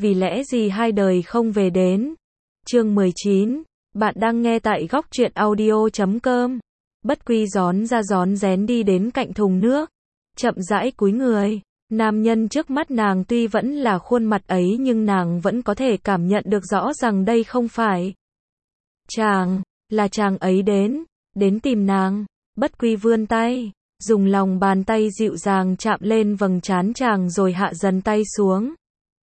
vì lẽ gì hai đời không về đến. Chương 19, bạn đang nghe tại góc truyện audio.com. Bất Quy rón ra rón rén đi đến cạnh thùng nước, chậm rãi cúi người. Nam nhân trước mắt nàng tuy vẫn là khuôn mặt ấy nhưng nàng vẫn có thể cảm nhận được rõ rằng đây không phải chàng, là chàng ấy đến tìm nàng. Bất Quy vươn tay, dùng lòng bàn tay dịu dàng chạm lên vầng trán chàng rồi hạ dần tay xuống.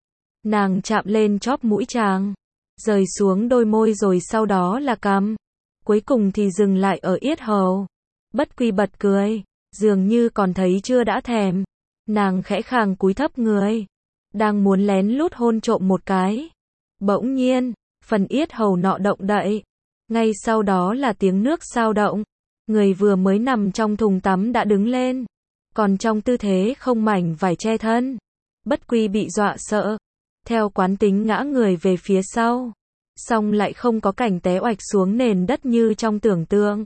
Nàng chạm lên chóp mũi chàng, rời xuống đôi môi rồi sau đó là cằm, cuối cùng thì dừng lại ở yết hầu. Bất Quy bật cười, dường như còn thấy chưa đã thèm. Nàng khẽ khàng cúi thấp người, đang muốn lén lút hôn trộm một cái. Bỗng nhiên, phần yết hầu nọ động đậy. Ngay sau đó là tiếng nước xao động. Người vừa mới nằm trong thùng tắm đã đứng lên, còn trong tư thế không mảnh vải che thân. Bất Quy bị dọa sợ, theo quán tính ngã người về phía sau, song lại không có cảnh té oạch xuống nền đất như trong tưởng tượng.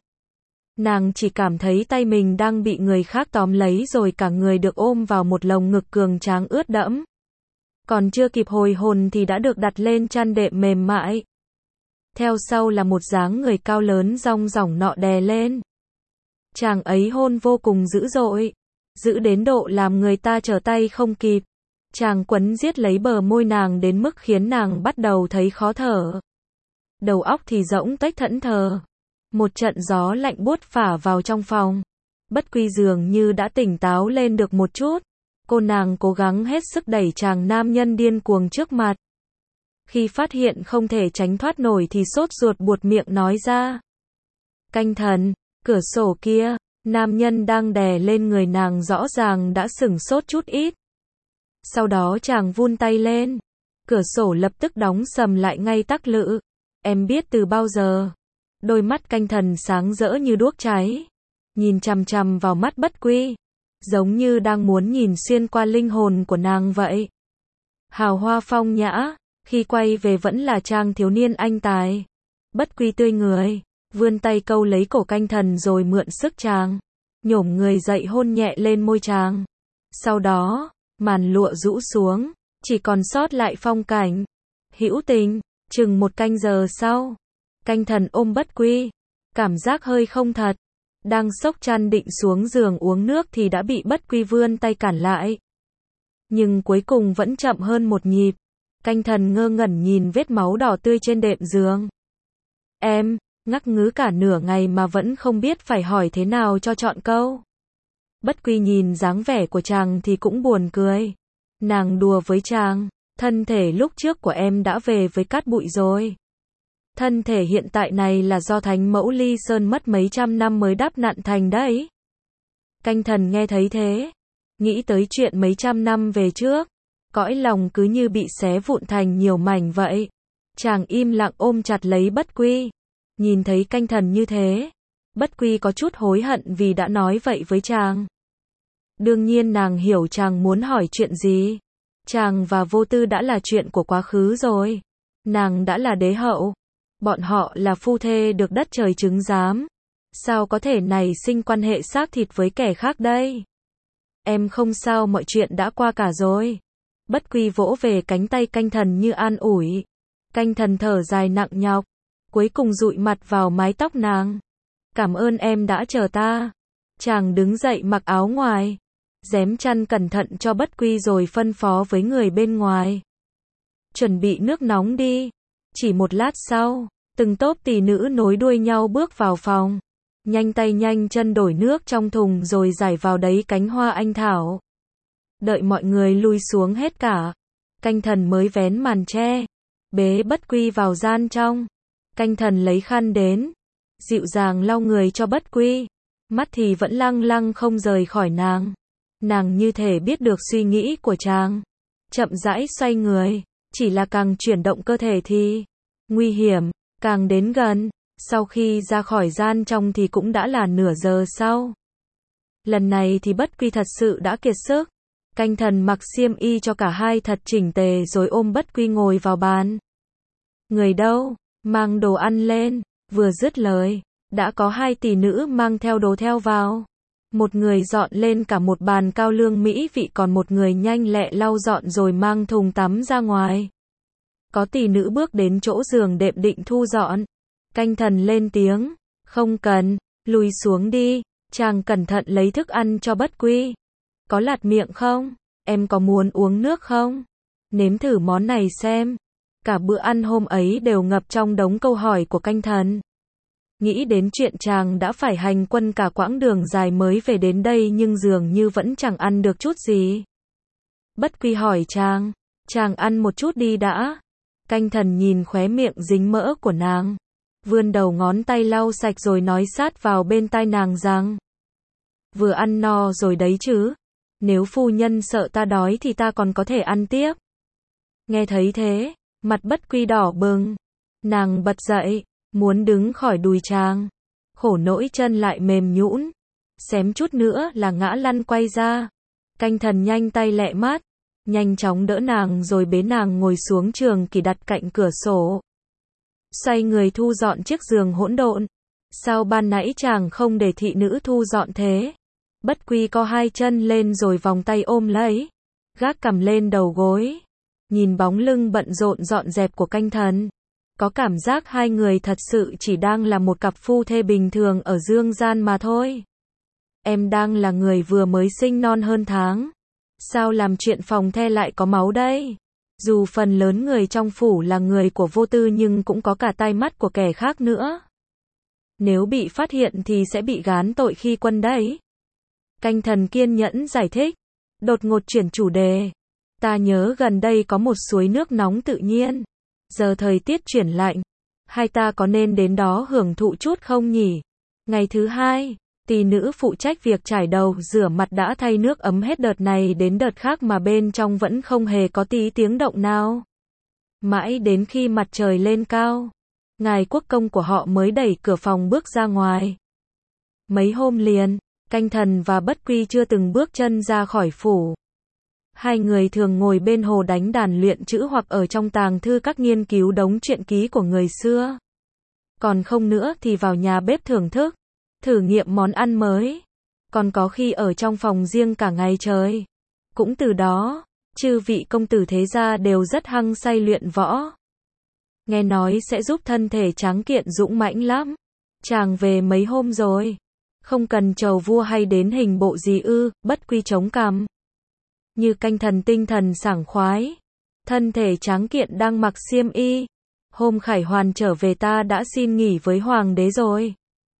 Nàng chỉ cảm thấy tay mình đang bị người khác tóm lấy rồi cả người được ôm vào một lồng ngực cường tráng ướt đẫm. Còn chưa kịp hồi hồn thì đã được đặt lên chăn đệm mềm mại. Theo sau là một dáng người cao lớn rong rỏng nọ đè lên. Chàng ấy hôn vô cùng dữ dội, dữ đến độ làm người ta trở tay không kịp. Chàng quấn giết lấy bờ môi nàng đến mức khiến nàng bắt đầu thấy khó thở. Đầu óc thì rỗng tuếch thẫn thờ. Một trận gió lạnh buốt phả vào trong phòng. Bất Quy dường như đã tỉnh táo lên được một chút. Cô nàng cố gắng hết sức đẩy chàng nam nhân điên cuồng trước mặt. Khi phát hiện không thể tránh thoát nổi thì sốt ruột buột miệng nói ra. Canh thần, cửa sổ kia. Nam nhân đang đè lên người nàng rõ ràng đã sửng sốt chút ít. Sau đó chàng vun tay lên. Cửa sổ lập tức đóng sầm lại ngay tắc lự. Em biết từ bao giờ? Đôi mắt canh thần sáng rỡ như đuốc cháy, nhìn chằm chằm vào mắt Bất Quy, giống như đang muốn nhìn xuyên qua linh hồn của nàng vậy. Hào hoa phong nhã, khi quay về vẫn là trang thiếu niên anh tài. Bất Quy tươi người, vươn tay câu lấy cổ canh thần rồi mượn sức chàng, nhổm người dậy hôn nhẹ lên môi chàng. Sau đó, màn lụa rũ xuống, chỉ còn sót lại phong cảnh hữu tình. Chừng một canh giờ sau, canh thần ôm Bất Quy, cảm giác hơi không thật. Đang xốc chăn định xuống giường uống nước thì đã bị Bất Quy vươn tay cản lại. Nhưng cuối cùng vẫn chậm hơn một nhịp. Canh thần ngơ ngẩn nhìn vết máu đỏ tươi trên đệm giường. Em, ngắc ngứ cả nửa ngày mà vẫn không biết phải hỏi thế nào cho chọn câu. Bất Quy nhìn dáng vẻ của chàng thì cũng buồn cười. Nàng đùa với chàng, thân thể lúc trước của em đã về với cát bụi rồi. Thân thể hiện tại này là do thánh mẫu Ly Sơn mất mấy trăm năm mới đắp nặn thành đấy. Canh thần nghe thấy thế, nghĩ tới chuyện mấy trăm năm về trước, cõi lòng cứ như bị xé vụn thành nhiều mảnh vậy. Chàng im lặng ôm chặt lấy Bất Quy. Nhìn thấy canh thần như thế, Bất Quy có chút hối hận vì đã nói vậy với chàng. Đương nhiên nàng hiểu chàng muốn hỏi chuyện gì. Chàng và Vô Tư đã là chuyện của quá khứ rồi. Nàng đã là đế hậu. Bọn họ là phu thê được đất trời chứng giám. Sao có thể nảy sinh quan hệ xác thịt với kẻ khác đây? Em không sao, mọi chuyện đã qua cả rồi. Bất Quy vỗ về cánh tay canh thần như an ủi. Canh thần thở dài nặng nhọc, cuối cùng dụi mặt vào mái tóc nàng. Cảm ơn em đã chờ ta. Chàng đứng dậy mặc áo ngoài, rém chăn cẩn thận cho Bất Quy rồi phân phó với người bên ngoài. Chuẩn bị nước nóng đi. Chỉ một lát sau, từng tốp tỷ nữ nối đuôi nhau bước vào phòng. Nhanh tay nhanh chân đổi nước trong thùng rồi rải vào đấy cánh hoa anh thảo. Đợi mọi người lui xuống hết cả, canh thần mới vén màn che, bế Bất Quy vào gian trong. Canh thần lấy khăn đến, dịu dàng lau người cho Bất Quy. Mắt thì vẫn lăng lăng không rời khỏi nàng. Nàng như thể biết được suy nghĩ của chàng. Chậm rãi xoay người, chỉ là càng chuyển động cơ thể thì nguy hiểm, càng đến gần. Sau khi ra khỏi gian trong thì cũng đã là nửa giờ sau. Lần này thì Bất Quy thật sự đã kiệt sức. Canh thần mặc xiêm y cho cả hai thật chỉnh tề rồi ôm Bất Quy ngồi vào bàn. Người đâu, mang đồ ăn lên. Vừa dứt lời, đã có hai tỷ nữ mang theo đồ theo vào. Một người dọn lên cả một bàn cao lương mỹ vị, còn một người nhanh lẹ lau dọn rồi mang thùng tắm ra ngoài. Có tỷ nữ bước đến chỗ giường đệm định thu dọn. Canh thần lên tiếng, không cần, lùi xuống đi. Chàng cẩn thận lấy thức ăn cho Bất Quy. Có lạt miệng không? Em có muốn uống nước không? Nếm thử món này xem. Cả bữa ăn hôm ấy đều ngập trong đống câu hỏi của canh thần. Nghĩ đến chuyện chàng đã phải hành quân cả quãng đường dài mới về đến đây nhưng dường như vẫn chẳng ăn được chút gì. Bất Quy hỏi chàng ăn một chút đi đã. Canh thần nhìn khóe miệng dính mỡ của nàng, vươn đầu ngón tay lau sạch rồi nói sát vào bên tai nàng rằng, vừa ăn no rồi đấy chứ, nếu phu nhân sợ ta đói thì ta còn có thể ăn tiếp. Nghe thấy thế, mặt Bất Quy đỏ bừng, nàng bật dậy, muốn đứng khỏi đùi chàng, khổ nỗi chân lại mềm nhũn, xém chút nữa là ngã lăn quay ra. Canh thần nhanh tay lẹ mắt, nhanh chóng đỡ nàng rồi bế nàng ngồi xuống trường kỷ đặt cạnh cửa sổ. Xoay người thu dọn chiếc giường hỗn độn. Sao ban nãy chàng không để thị nữ thu dọn thế? Bất Quy co hai chân lên rồi vòng tay ôm lấy, gác cằm lên đầu gối, nhìn bóng lưng bận rộn dọn dẹp của canh thần. Có cảm giác hai người thật sự chỉ đang là một cặp phu thê bình thường ở dương gian mà thôi. Em đang là người vừa mới sinh non hơn tháng. Sao làm chuyện phòng the lại có máu đây? Dù phần lớn người trong phủ là người của vô tư nhưng cũng có cả tai mắt của kẻ khác nữa. Nếu bị phát hiện thì sẽ bị gán tội khi quân đấy. Canh thần kiên nhẫn giải thích. Đột ngột chuyển chủ đề. Ta nhớ gần đây có một suối nước nóng tự nhiên. Giờ thời tiết chuyển lạnh. Hai ta có nên đến đó hưởng thụ chút không nhỉ? Ngày thứ hai, tỷ nữ phụ trách việc chải đầu rửa mặt đã thay nước ấm hết đợt này đến đợt khác mà bên trong vẫn không hề có tí tiếng động nào. Mãi đến khi mặt trời lên cao, ngài quốc công của họ mới đẩy cửa phòng bước ra ngoài. Mấy hôm liền, canh thần và Bất Quy chưa từng bước chân ra khỏi phủ. Hai người thường ngồi bên hồ đánh đàn luyện chữ hoặc ở trong tàng thư các nghiên cứu đống truyện ký của người xưa. Còn không nữa thì vào nhà bếp thưởng thức, thử nghiệm món ăn mới. Còn có khi ở trong phòng riêng cả ngày trời. Cũng từ đó, chư vị công tử thế gia đều rất hăng say luyện võ. Nghe nói sẽ giúp thân thể tráng kiện dũng mãnh lắm. Chàng về mấy hôm rồi. Không cần chầu vua hay đến hình bộ gì ư? Bất Quy chống cằm. Như canh thần tinh thần sảng khoái. Thân thể tráng kiện đang mặc xiêm y. Hôm Khải Hoàn trở về ta đã xin nghỉ với hoàng đế rồi.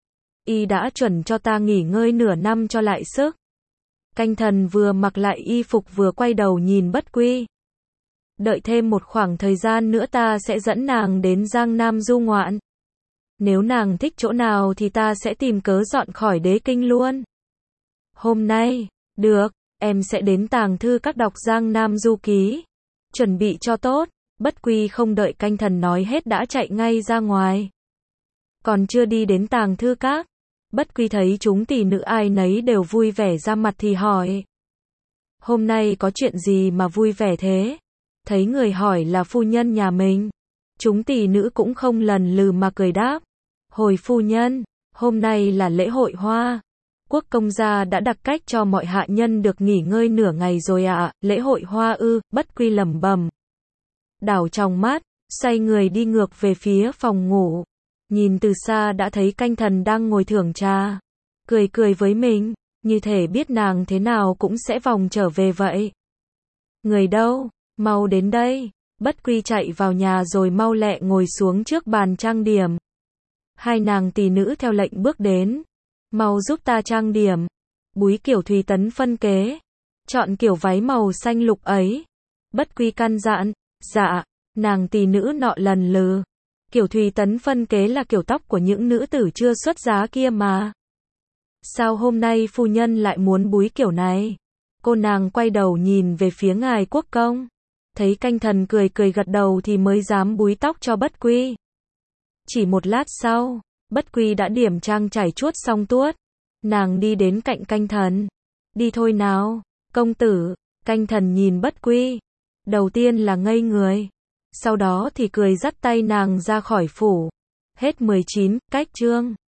Y đã chuẩn cho ta nghỉ ngơi nửa năm cho lại sức. Canh thần vừa mặc lại y phục vừa quay đầu nhìn Bất Quy. Đợi thêm một khoảng thời gian nữa ta sẽ dẫn nàng đến Giang Nam du ngoạn. Nếu nàng thích chỗ nào thì ta sẽ tìm cớ dọn khỏi đế kinh luôn. Hôm nay, được, em sẽ đến tàng thư các đọc Giang Nam du ký. Chuẩn bị cho tốt. Bất Quy không đợi canh thần nói hết đã chạy ngay ra ngoài. Còn chưa đi đến tàng thư các, Bất Quy thấy chúng tỷ nữ ai nấy đều vui vẻ ra mặt thì hỏi. Hôm nay có chuyện gì mà vui vẻ thế? Thấy người hỏi là phu nhân nhà mình. Chúng tỷ nữ cũng không lần lừ mà cười đáp. Hồi phu nhân, hôm nay là lễ hội hoa. Quốc công gia đã đặt cách cho mọi hạ nhân được nghỉ ngơi nửa ngày rồi ạ. Lễ hội hoa ư? Bất Quy lẩm bẩm. Đảo trong mắt, xoay người đi ngược về phía phòng ngủ. Nhìn từ xa đã thấy canh thần đang ngồi thưởng trà. Cười cười với mình, như thể biết nàng thế nào cũng sẽ vòng trở về vậy. Người đâu? Mau đến đây. Bất Quy chạy vào nhà rồi mau lẹ ngồi xuống trước bàn trang điểm. Hai nàng tỷ nữ theo lệnh bước đến. Mau giúp ta trang điểm. Búi kiểu Thùy Tấn phân kế. Chọn kiểu váy màu xanh lục ấy. Bất Quy căn dặn. Dạ. Nàng tỷ nữ nọ lần lừ. Kiểu Thùy Tấn phân kế là kiểu tóc của những nữ tử chưa xuất giá kia mà. Sao hôm nay phu nhân lại muốn búi kiểu này? Cô nàng quay đầu nhìn về phía ngài quốc công. Thấy canh thần cười cười gật đầu thì mới dám búi tóc cho Bất Quy. Chỉ một lát sau, Bất Quy đã điểm trang chải chuốt xong tuốt. Nàng đi đến cạnh canh thần. Đi thôi nào, công tử. Canh thần nhìn Bất Quy. Đầu tiên là ngây người. Sau đó thì cười dắt tay nàng ra khỏi phủ. Hết 19, cách chương.